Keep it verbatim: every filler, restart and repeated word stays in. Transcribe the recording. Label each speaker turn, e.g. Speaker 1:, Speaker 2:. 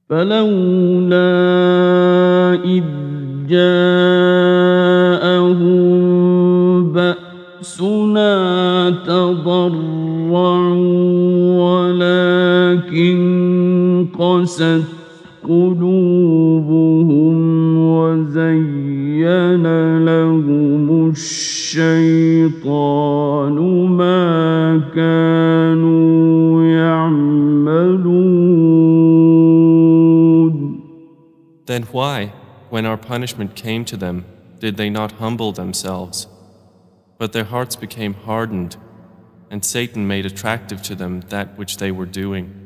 Speaker 1: فلولا إذ جاءهم بأسنا تضرعوا ولكن قست قلوبهم وزين لهم الشيطان ما كانوا يعملون.
Speaker 2: Then why, when our punishment came to them, did they not humble themselves? But their hearts became hardened, and Satan made attractive to them that which they were doing.